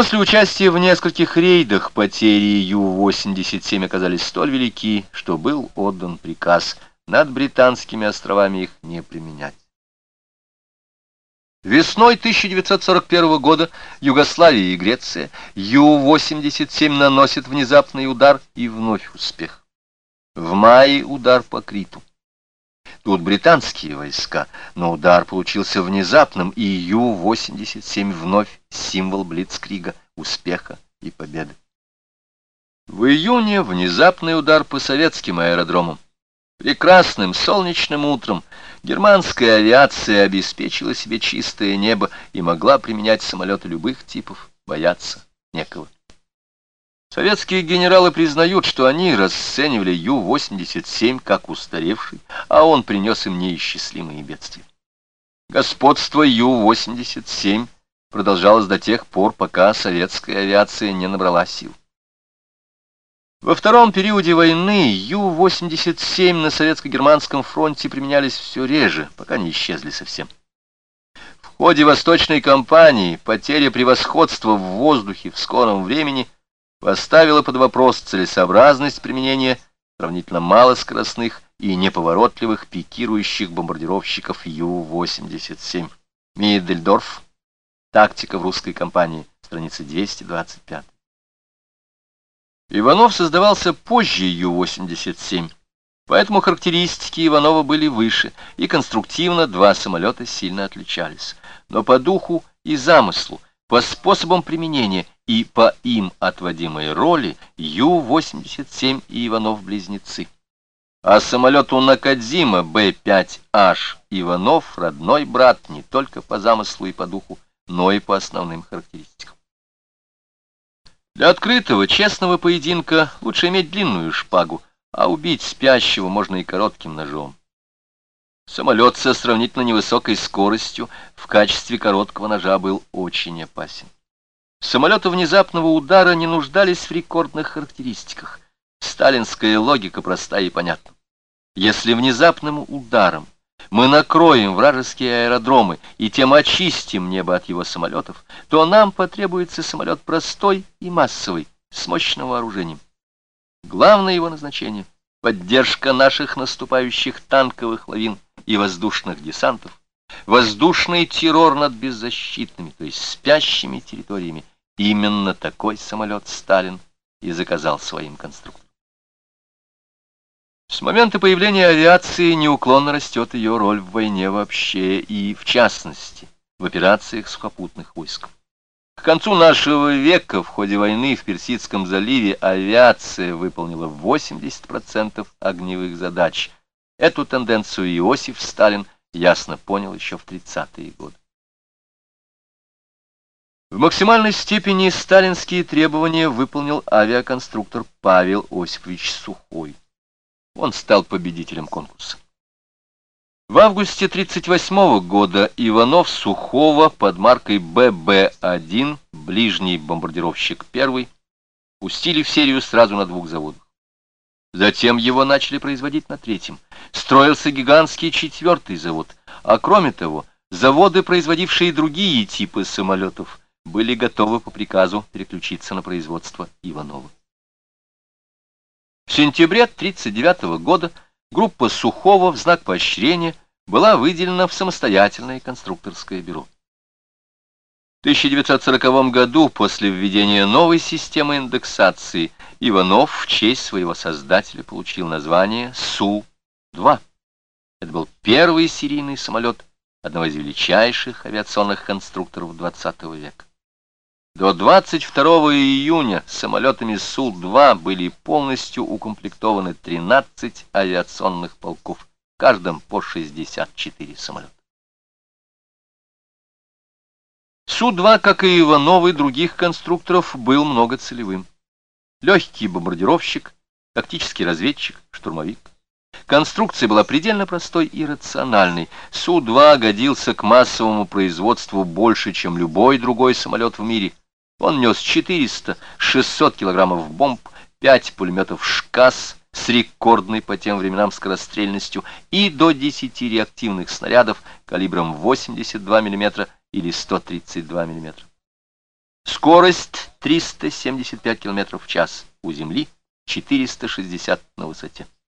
После участия в нескольких рейдах потери Ю-87 оказались столь велики, что был отдан приказ над Британскими островами их не применять. Весной 1941 года Югославия и Греция Ю-87 наносят внезапный удар и вновь успех. В мае удар по Криту. Тут британские войска, но удар получился внезапным, и Ю-87 вновь символ блицкрига, успеха и победы. В июне внезапный удар по советским аэродромам. Прекрасным солнечным утром германская авиация обеспечила себе чистое небо и могла применять самолеты любых типов, бояться некого. Советские генералы признают, что они расценивали Ю-87 как устаревший, а он принес им неисчислимые бедствия. Господство Ю-87 продолжалось до тех пор, пока советская авиация не набрала сил. Во втором периоде войны Ю-87 на советско-германском фронте применялись все реже, пока не исчезли совсем. В ходе Восточной кампании потеря превосходства в воздухе в скором времени поставила под вопрос целесообразность применения сравнительно малоскоростных и неповоротливых пикирующих бомбардировщиков Ю-87. Миддельдорф. Тактика в русской кампании. Страница 225. Иванов создавался позже Ю-87, поэтому характеристики Иванова были выше, и конструктивно два самолета сильно отличались. Но по духу и замыслу, по способам применения и по им отводимой роли Ю-87 и Иванов-близнецы. А самолету Накадзима Б-5H Иванов родной брат не только по замыслу и по духу, но и по основным характеристикам. Для открытого, честного поединка лучше иметь длинную шпагу, а убить спящего можно и коротким ножом. Самолет со сравнительно невысокой скоростью в качестве короткого ножа был очень опасен. Самолеты внезапного удара не нуждались в рекордных характеристиках. Сталинская логика проста и понятна. Если внезапным ударом мы накроем вражеские аэродромы и тем очистим небо от его самолетов, то нам потребуется самолет простой и массовый, с мощным вооружением. Главное его назначение — поддержка наших наступающих танковых лавин и воздушных десантов, воздушный террор над беззащитными, то есть спящими территориями. Именно такой самолет Сталин и заказал своим конструкторам. С момента появления авиации неуклонно растет ее роль в войне вообще и, в частности, в операциях сухопутных войск. К концу нашего века в ходе войны в Персидском заливе авиация выполнила 80% огневых задач. Эту тенденцию Иосиф Сталин ясно понял еще в 30-е годы. В максимальной степени сталинские требования выполнил авиаконструктор Павел Осипович Сухой. Он стал победителем конкурса. В августе 1938 года Иванов Сухого под маркой ББ-1, ближний бомбардировщик первый, пустили в серию сразу на 2 заводах. Затем его начали производить на 3-м. Строился гигантский 4-й завод, а кроме того, заводы, производившие другие типы самолетов, были готовы по приказу переключиться на производство Иванова. В сентябре 1939 года группа Сухого в знак поощрения была выделена в самостоятельное конструкторское бюро. В 1940 году, после введения новой системы индексации, Иванов в честь своего создателя получил название Су-2. Это был первый серийный самолет одного из величайших авиационных конструкторов XX века. До 22 июня самолетами Су-2 были полностью укомплектованы 13 авиационных полков, в каждом по 64 самолета. Су-2, как и Иванов и других конструкторов, был многоцелевым. Легкий бомбардировщик, тактический разведчик, штурмовик. Конструкция была предельно простой и рациональной. Су-2 годился к массовому производству больше, чем любой другой самолет в мире. Он нес 400-600 килограммов бомб, 5 пулеметов «ШКАС» с рекордной по тем временам скорострельностью и до 10 реактивных снарядов калибром 82 мм или 132 мм. Скорость 375 км в час у Земли, 460 на высоте.